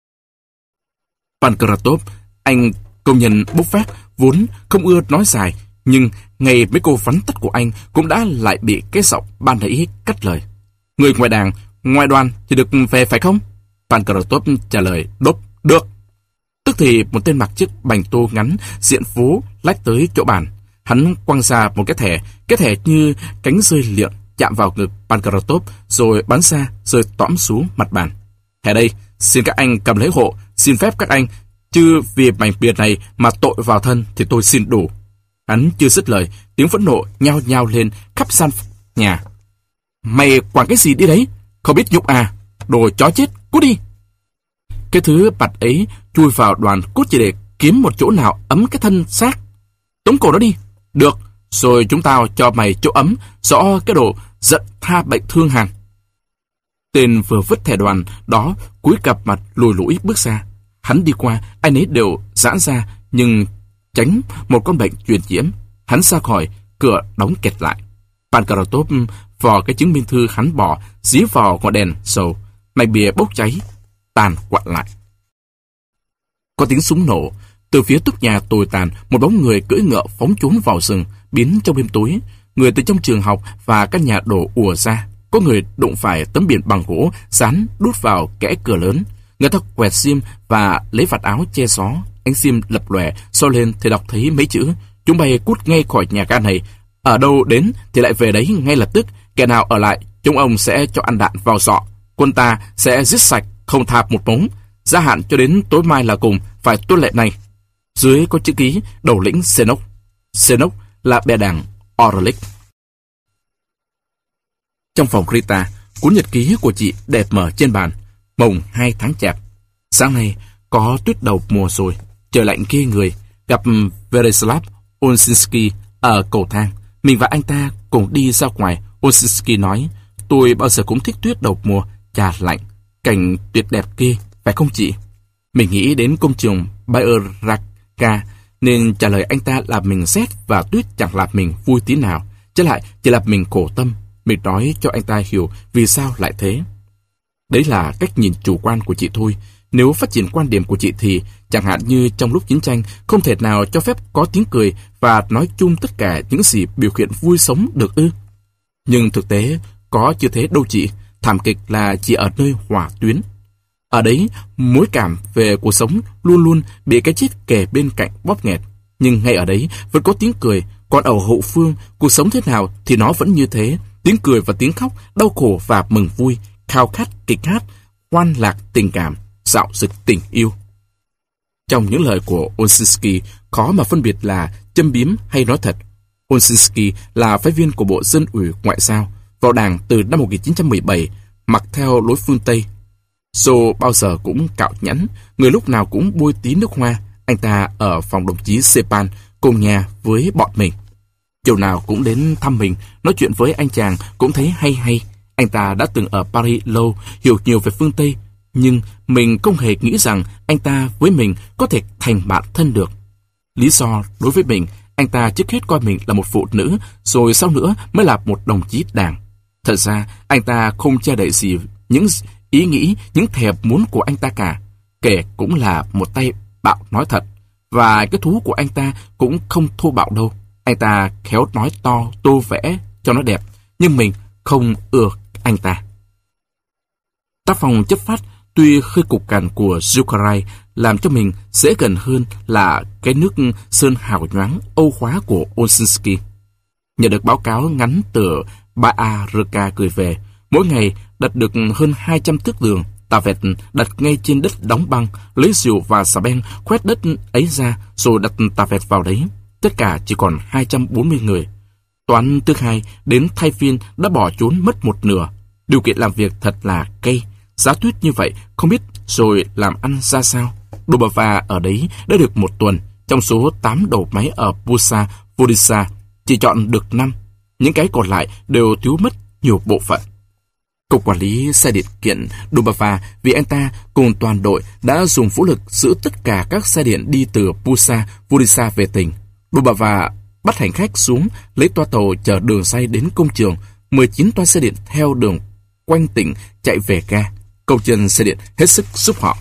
Pankratov, anh công nhân bốc phét, vốn không ưa nói dài, nhưng ngay mấy câu vắn tắt của anh cũng đã lại bị cái giọng ban nãy cắt lời. Người ngoài đảng, ngoài đoàn thì được về phải không? Pankratov trả lời đốp, được. Tức thì một tên mặc chiếc bành tô ngắn, diện phố lách tới chỗ bàn. Hắn quăng ra một cái thẻ, cái thẻ như cánh rơi liệng chạm vào ngực Pankratov rồi bắn ra rơi tõm xuống mặt bàn. Thẻ đây, xin các anh cầm lấy hộ, xin phép các anh, chứ vì mảnh biệt này mà tội vào thân thì tôi xin đủ. Hắn chưa dứt lời, tiếng phẫn nộ nhao nhao lên khắp gian nhà. Mày quảng cái gì đi đấy? Không biết nhục à? Đồ chó chết, cút đi! Cái thứ bặt ấy chui vào đoàn cốt chỉ để kiếm một chỗ nào ấm cái thân xác. Tống cổ nó đi. Được, rồi chúng tao cho mày chỗ ấm, rõ cái đồ giận tha bệnh thương hàn. Tên vừa vứt thẻ đoàn đó cúi cặp mặt lùi lũi bước ra. Hắn đi qua, ai nấy đều giãn ra, nhưng tránh một con bệnh truyền nhiễm. Hắn ra khỏi, cửa đóng kẹt lại. Pankratov vò cái chứng minh thư hắn bỏ, dí vào ngọn đèn dầu. Mảnh bìa bốc cháy, tàn quặn lại. Có tiếng súng nổ. Từ phía túc nhà tồi tàn, một bóng người cưỡi ngựa phóng trốn vào rừng, biến trong đêm tối. Người từ trong trường học và căn nhà đổ ùa ra. Có người đụng phải tấm biển bằng gỗ dán đút vào kẽ cửa lớn. Người ta quẹt xiêm và lấy vạt áo che gió. Ánh xiêm lập lòe, soi lên thì đọc thấy mấy chữ. Chúng bay cút ngay khỏi nhà ga này. Ở đâu đến thì lại về đấy ngay lập tức. Kẻ nào ở lại, chúng ông sẽ cho ăn đạn vào sọ. Quân ta sẽ giết sạch, không thạp một mống. Gia hạn cho đến tối mai là cùng, phải tuân lệ này. Dưới có chữ ký đầu lĩnh Senok. Senok là bè đảng Orlik. Trong phòng Rita, cuốn nhật ký của chị đẹp mở trên bàn. Mồng hai tháng chạp. Sáng nay có tuyết đầu mùa rồi, trời lạnh ghê người. Gặp Vereslav Olshinsky ở cầu thang. Mình và anh ta cùng đi ra ngoài. Olshinsky nói, tôi bao giờ cũng thích tuyết đầu mùa, chà lạnh, cảnh tuyệt đẹp kia, phải không chị? Mình nghĩ đến công trường Bayerraka nên trả lời anh ta là mình rét và tuyết chẳng làm mình vui tí nào, chứ lại chỉ làm mình khổ tâm. Mình nói cho anh ta hiểu vì sao lại thế. Đấy là cách nhìn chủ quan của chị thôi. Nếu phát triển quan điểm của chị thì, chẳng hạn như trong lúc chiến tranh, không thể nào cho phép có tiếng cười và nói chung tất cả những gì biểu hiện vui sống được ư? Nhưng thực tế, có chưa thế đâu chị. Thảm kịch là chỉ ở nơi hỏa tuyến. Ở đấy, mối cảm về cuộc sống luôn luôn bị cái chết kề bên cạnh bóp nghẹt. Nhưng ngay ở đấy vẫn có tiếng cười. Còn ở hậu phương, cuộc sống thế nào thì nó vẫn như thế. Tiếng cười và tiếng khóc, đau khổ và mừng vui, khao khát kịch hát, hoan lạc tình cảm, dạo dực tình yêu. Trong những lời của Olshinsky, khó mà phân biệt là châm biếm hay nói thật. Olshinsky là phái viên của Bộ Dân ủy Ngoại giao, vào đảng từ năm một nghìn chín trăm mười bảy, mặc theo lối phương Tây. Joe bao giờ cũng cạo nhẵn, người lúc nào cũng bôi tí nước hoa. Anh ta ở phòng đồng chí Stepan cùng nhà với bọn mình. Chiều nào cũng đến thăm mình, nói chuyện với anh chàng cũng thấy hay hay. Anh ta đã từng ở Paris lâu, hiểu nhiều về phương Tây, nhưng mình không hề nghĩ rằng anh ta với mình có thể thành bạn thân được. Lý do đối với mình, anh ta trước hết coi mình là một phụ nữ, rồi sau nữa mới là một đồng chí đảng. Thật ra, anh ta không che đậy gì những ý nghĩ, những thèm muốn của anh ta cả. Kể cũng là một tay bạo nói thật. Và cái thú của anh ta cũng không thô bạo đâu. Anh ta khéo nói to, tô vẽ cho nó đẹp. Nhưng mình không ưa anh ta. Tác phong chất phác tuy hơi cục cằn của Zuccaray làm cho mình dễ gần hơn là cái nước sơn hào nhoáng âu khóa của Olszynski. Nhận được báo cáo ngắn từ Baarka gửi về, mỗi ngày đặt được hơn hai trăm thước đường. Tavet đặt ngay trên đất đóng băng, lấy rìu và xà beng khoét đất ấy ra rồi đặt Tavet vào đấy. Tất cả chỉ còn hai trăm bốn mươi người. Toán thứ hai đến thay phiên đã bỏ trốn mất một nửa. Điều kiện làm việc thật là cay. Giá tuyết như vậy không biết rồi làm ăn ra sao. Dobava ở đấy đã được một tuần. Trong số tám đầu máy ở Busa, Vodisa chỉ chọn được năm. Những cái còn lại đều thiếu mất nhiều bộ phận. Cục quản lý xe điện kiện Dobava vì anh ta cùng toàn đội đã dùng vũ lực giữ tất cả các xe điện đi từ Busa, Vodisa về tỉnh. Dobava bắt hành khách xuống, lấy toa tàu chở đường ray đến công trường. mười chín toa xe điện theo đường quanh tỉnh chạy về ga. Công nhân xe điện hết sức giúp họ.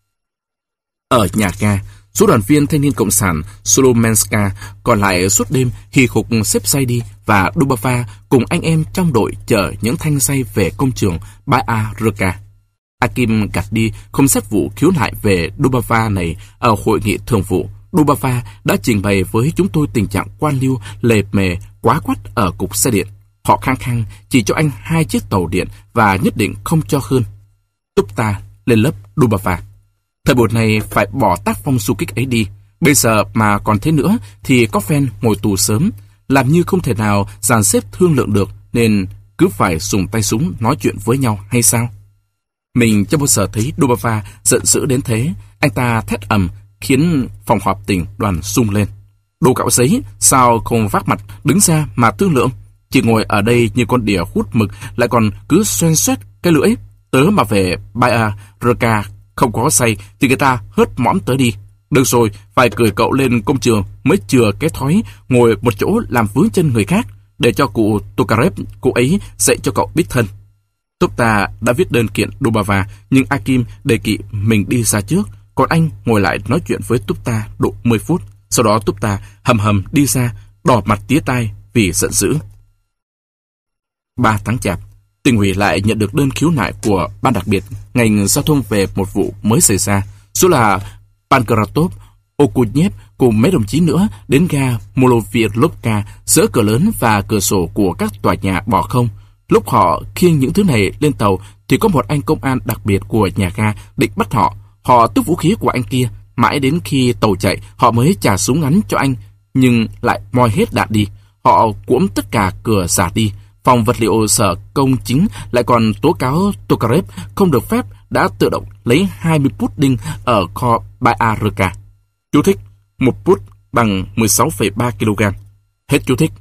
Ở nhà ga, số đoàn viên thanh niên cộng sản Solomenska còn lại suốt đêm hì hục xếp xay đi và Dobava cùng anh em trong đội chở những thanh xay về công trường Baarka. Akim gạt đi không xét vụ khiếu nại về Dobava này ở hội nghị thường vụ. Dobava đã trình bày với chúng tôi tình trạng quan liêu lề mề quá quắt ở cục xe điện. Họ khăng khăng chỉ cho anh hai chiếc tàu điện và nhất định không cho hơn. Tupta lên lớp Dobava. Thời buổi này phải bỏ tác phong du kích ấy đi. Bây giờ mà còn thế nữa thì có phen ngồi tù sớm. Làm như không thể nào dàn xếp thương lượng được nên cứ phải dùng tay súng nói chuyện với nhau hay sao? Mình chưa bao giờ thấy Dobava giận dữ đến thế. Anh ta thét ầm khiến phòng họp tỉnh đoàn rung lên. Đồ cạo giấy, sao không vác mặt đứng ra mà thương lượng? Chỉ ngồi ở đây như con đỉa hút mực lại còn cứ xoen xoét cái lưỡi. Tớ mà về Baarka không có say thì người ta hớt mõm tớ đi. Được rồi, phải cười cậu lên công trường mới chừa cái thói ngồi một chỗ làm vướng chân người khác để cho cụ Tokarev, cụ ấy dạy cho cậu biết thân. Tupta đã viết đơn kiện Dobava nhưng Akim đề nghị mình đi ra trước, còn anh ngồi lại nói chuyện với Tupta độ mười phút. Sau đó Tupta hầm hầm đi ra, đỏ mặt tía tai vì giận dữ. ba tháng chạp, tỉnh ủy lại nhận được đơn khiếu nại của ban đặc biệt ngành giao thông về một vụ mới xảy ra. Số là Pankratov, Okunev cùng mấy đồng chí nữa đến ga Molovilovka, dỡ cửa lớn và cửa sổ của các tòa nhà bỏ không. Lúc họ khiêng những thứ này lên tàu thì có một anh công an đặc biệt của nhà ga định bắt họ. Họ tước vũ khí của anh kia. Mãi đến khi tàu chạy họ mới trả súng ngắn cho anh, nhưng lại moi hết đạn đi. Họ cuỗm tất cả cửa giả đi. Phòng vật liệu sở công chính lại còn tố cáo Tokarev không được phép đã tự động lấy hai mươi pudding ở kho Baarka. Chú thích: một pud bằng mười sáu phẩy ba ki lô gam. Hết chú thích.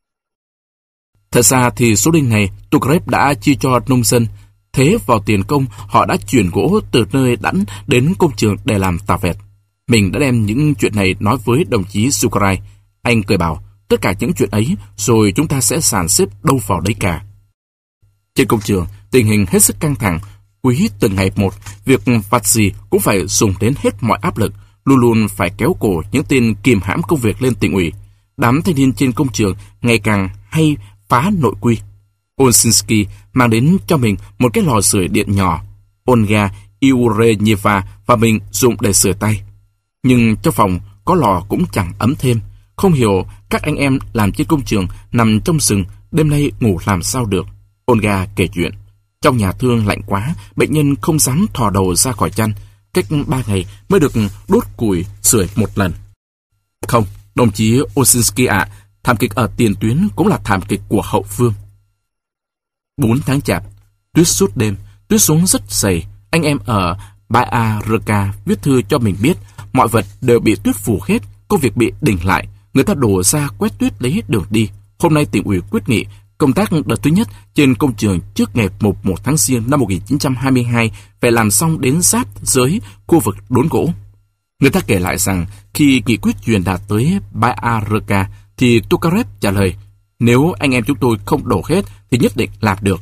Thật ra thì số đinh này Tokarev đã chia cho nông dân. Thế vào tiền công họ đã chuyển gỗ từ nơi đẵn đến công trường để làm tà vẹt. Mình đã đem những chuyện này nói với đồng chí Zuccaray. Anh cười bảo tất cả những chuyện ấy rồi chúng ta sẽ sàn xếp đâu vào đấy cả. Trên công trường, tình hình hết sức căng thẳng. Quý từng ngày một, việc vặt gì cũng phải dùng đến hết mọi áp lực, luôn luôn phải kéo cổ những tên kìm hãm công việc lên tỉnh ủy. Đám thanh niên trên công trường ngày càng hay phá nội quy. Olszynski mang đến cho mình một cái lò sưởi điện nhỏ. Olga Iurenyeva và mình dùng để sưởi tay. Nhưng trong phòng có lò cũng chẳng ấm thêm. Không hiểu các anh em làm trên công trường nằm trong rừng đêm nay ngủ làm sao được. Olga kể chuyện. Trong nhà thương lạnh quá, bệnh nhân không dám thò đầu ra khỏi chăn. Cách ba ngày mới được đốt củi sưởi một lần. Không, đồng chí Olszynski ạ, à, thảm kịch ở tiền tuyến cũng là thảm kịch của hậu phương. Bốn tháng chạp, tuyết suốt đêm, tuyết xuống rất dày. Anh em ở Baarka viết thư cho mình biết mọi vật đều bị tuyết phủ hết, công việc bị đình lại. Người ta đổ ra quét tuyết lấy hết đường đi. Hôm nay tỉnh ủy quyết nghị công tác đợt thứ nhất trên công trường trước ngày mùng một tháng Giêng năm một nghìn chín trăm hai mươi hai phải làm xong đến giáp giới khu vực đốn gỗ. Người ta kể lại rằng khi nghị quyết truyền đạt tới Baarka thì Tokarev trả lời: nếu anh em chúng tôi không đổ hết thì nhất định làm được.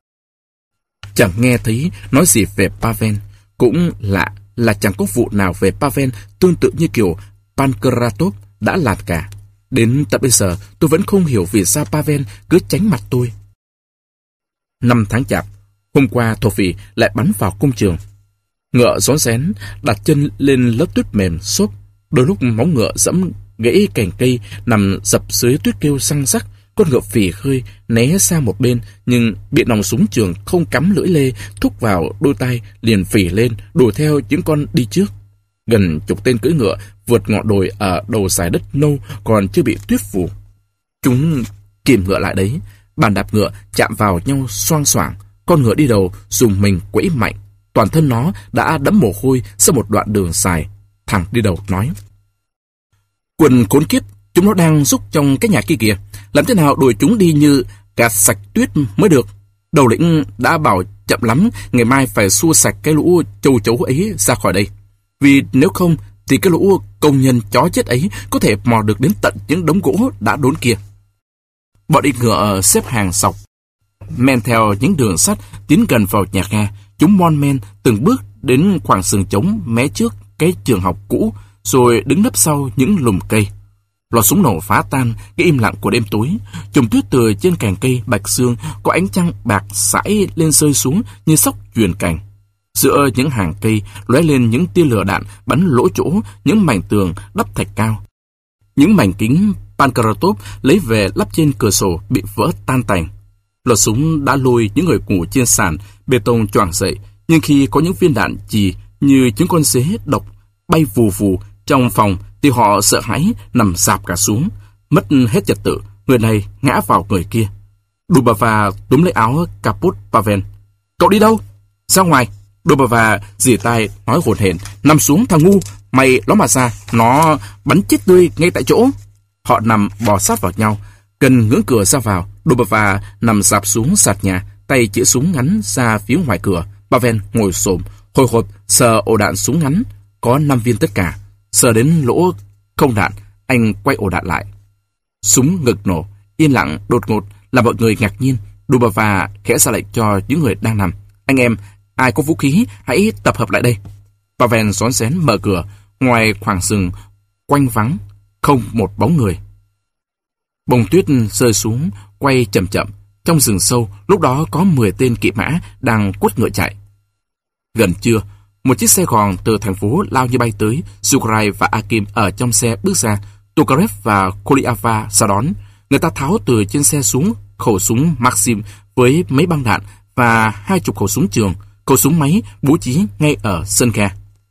Chẳng nghe thấy nói gì về Pavel. Cũng lạ là chẳng có vụ nào về Pavel tương tự như kiểu Pankratov đã làm cả. Đến tận bây giờ tôi vẫn không hiểu vì sao Pavel cứ tránh mặt tôi. Năm tháng chạp, hôm qua thổ phỉ lại bắn vào công trường. Ngựa rón rén đặt chân lên lớp tuyết mềm xốp. Đôi lúc móng ngựa dẫm gãy cành cây nằm dập dưới tuyết kêu răng rắc. Con ngựa phì khơi né sang một bên, nhưng bị nòng súng trường không cắm lưỡi lê thúc vào đôi tay, liền phì lên đuổi theo những con đi trước. Gần chục tên cưỡi ngựa vượt ngọn đồi ở đầu dải đất nâu còn chưa bị tuyết phủ. Chúng kìm ngựa lại đấy, bàn đạp ngựa chạm vào nhau xoang xoảng. Con ngựa đi đầu dùng mình quẫy mạnh, toàn thân nó đã đẫm mồ hôi sau một đoạn đường dài. Thằng đi đầu nói: "Quần khốn kiếp, chúng nó đang rúc trong cái nhà kia kìa. Làm thế nào đuổi chúng đi như gạt sạch tuyết mới được. Đầu lĩnh đã bảo chậm lắm, ngày mai phải xua sạch cái lũ châu chấu ấy ra khỏi đây. Vì nếu không thì cái lũ công nhân chó chết ấy có thể mò được đến tận những đống gỗ đã đốn kia." Bọn đi ngựa xếp hàng sọc, men theo những đường sắt tiến gần vào nhà ga. Chúng mon men từng bước đến khoảng sừng trống mé trước cái trường học cũ, rồi đứng nấp sau những lùm cây. Loạt súng nổ phá tan cái im lặng của đêm tối. Chùm tuyết từ trên cành cây bạch xương có ánh trăng bạc sải lên rơi xuống như sóc chuyền cành. Giữa những hàng cây lóe lên những tia lửa đạn bắn lỗ chỗ những mảnh tường đắp thạch cao. Những mảnh kính Pankratov lấy về lắp trên cửa sổ bị vỡ tan tành. Loạt súng đã lôi những người ngủ trên sàn bê tông choàng dậy, nhưng khi có những viên đạn chì như những con dế độc bay vù vù trong phòng thì họ sợ hãi nằm rạp cả xuống, mất hết trật tự, người này ngã vào người kia. Dubava túm lấy áo caput Pavel. "Cậu đi đâu?" "Ra ngoài." Dubava rỉ tai nói hổn hển: "Nằm xuống thằng ngu, mày nó mà ra, nó bắn chết tươi ngay tại chỗ." Họ nằm bò sát vào nhau, gần ngưỡng cửa ra vào. Dubava nằm rạp xuống sạt nhà, tay chĩa súng ngắn ra phía ngoài cửa. Pavel ngồi xổm, hồi hộp sờ ổ đạn súng ngắn, có năm viên tất cả. Sờ đến lỗ không đạn, anh quay ổ đạn lại. Súng ngực nổ, yên lặng đột ngột làm mọi người ngạc nhiên. Dubava khẽ ra lệnh cho những người đang nằm: "Anh em, ai có vũ khí hãy tập hợp lại đây." Pavel rón rén mở cửa. Ngoài khoảng rừng quanh vắng, không một bóng người. Bông tuyết rơi xuống quay chậm chậm. Trong rừng sâu lúc đó có mười tên kỵ mã đang quất ngựa chạy. Gần trưa, một chiếc xe gòn từ thành phố lao như bay tới. Sugarai và Akim ở trong xe bước ra. Tokarev và Kolyava ra đón. Người ta tháo từ trên xe xuống khẩu súng Maxim với mấy băng đạn và hai chục khẩu súng trường, khẩu súng máy bố trí ngay ở sân ga.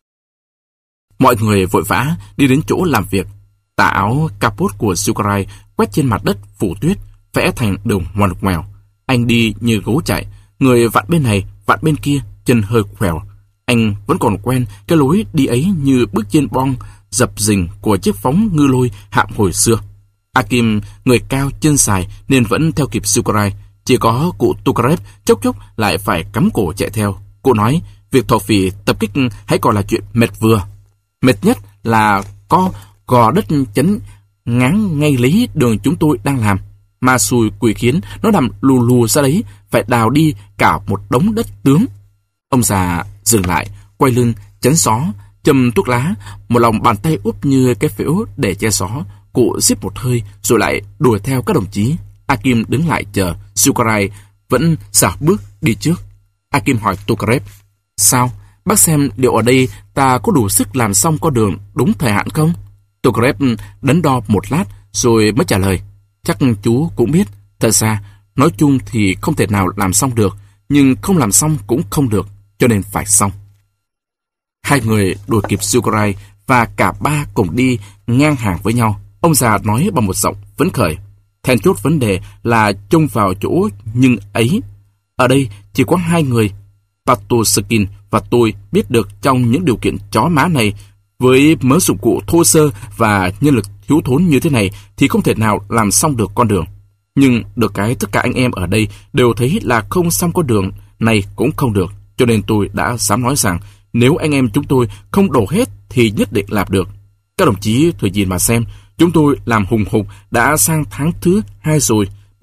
Mọi người vội vã đi đến chỗ làm việc. Tà áo capot của Sugarai quét trên mặt đất phủ tuyết, vẽ thành đường ngoằn ngoèo. Anh đi như gấu chạy, người vặn bên này, vặn bên kia, chân hơi khèo. Anh vẫn còn quen cái lối đi ấy như bước trên bong dập dình của chiếc phóng ngư lôi hạm hồi xưa. Akim, người cao chân dài nên vẫn theo kịp Sugarai. Chỉ có cụ Tokarev chốc chốc lại phải cắm cổ chạy theo. Cụ nói, việc thổ phỉ tập kích hãy còn là chuyện mệt vừa. Mệt nhất là có gò đất chấn ngáng ngay lấy đường chúng tôi đang làm. Ma xùi quỷ khiến nó nằm lù lù ra đấy, phải đào đi cả một đống đất tướng. Ông già dừng lại, quay lưng, chắn gió, châm thuốc lá, một lòng bàn tay úp như cái phễu để che gió. Cụ xếp một hơi rồi lại đuổi theo các đồng chí. Akim đứng lại chờ. Sugarai vẫn dạo bước đi trước. Akim hỏi Tokarev, sao? Bác xem liệu ở đây ta có đủ sức làm xong con đường đúng thời hạn không? Tokarev đắn đo một lát rồi mới trả lời, chắc chú cũng biết, thật ra nói chung thì không thể nào làm xong được, nhưng không làm xong cũng không được, cho nên phải xong. Hai người đuổi kịp Sugarai và cả ba cùng đi ngang hàng với nhau. Ông già nói bằng một giọng phấn khởi, then chốt vấn đề là trông vào chỗ nhưng ấy. Ở đây chỉ có hai người, Patoskin và tôi, biết được trong những điều kiện chó má này, với mớ dụng cụ thô sơ và nhân lực thiếu thốn như thế này thì không thể nào làm xong được con đường. Nhưng được cái tất cả anh em ở đây đều thấy là không xong con đường này cũng không được, cho nên tôi đã dám nói rằng nếu anh em chúng tôi không đổ hết thì nhất định làm được. Các đồng chí thử nhìn mà xem, chúng tôi làm hùng hục đã sang tháng thứ hai rồi,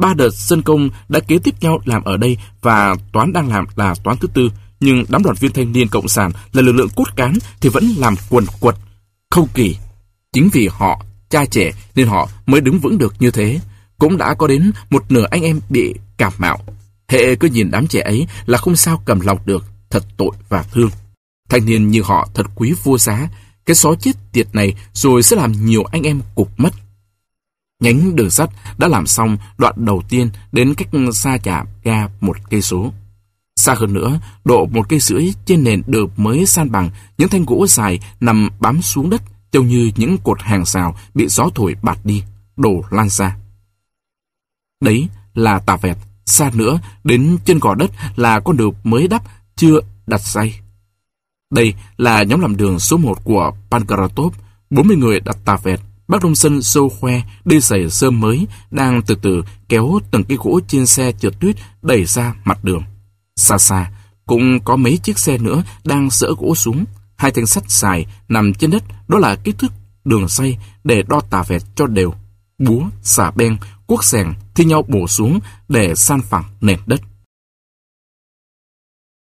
Ba đợt sân công đã kế tiếp nhau làm ở đây và Toán đang làm là Toán thứ tư, nhưng đám đoàn viên thanh niên cộng sản là lực lượng cốt cán thì vẫn làm quần quật, không kỳ. Chính vì họ cha trẻ nên họ mới đứng vững được như thế. Cũng đã có đến một nửa anh em bị cảm mạo. Hệ cứ nhìn đám trẻ ấy là không sao cầm lòng được, thật tội và thương. Thanh niên như họ thật quý vô giá. Cái xó chết tiệt này rồi sẽ làm nhiều anh em cục mất. Nhánh đường sắt đã làm xong đoạn đầu tiên đến cách xa trạm ga một cây số. Xa hơn nữa, độ một cây rưỡi trên nền đường mới san bằng, những thanh gỗ dài nằm bám xuống đất, trông như những cột hàng rào bị gió thổi bạt đi, đổ lan ra. Đấy là Tà Vẹt. Xa nữa, đến chân gò đất là con đường mới đắp, chưa đặt dây. Đây là nhóm làm đường số một của Pankratov, bốn mươi người đặt Tà Vẹt. Bác Đông Sân xô khoe, đi giày sơm mới, đang từ từ kéo từng cây gỗ trên xe trượt tuyết đẩy ra mặt đường. Xa xa, cũng có mấy chiếc xe nữa đang dỡ gỗ xuống. Hai thanh sắt dài nằm trên đất, đó là kích thước đường ray để đo Tà Vẹt cho đều. Búa, xà beng, cuốc xẻng thi nhau bổ xuống để san phẳng nền đất.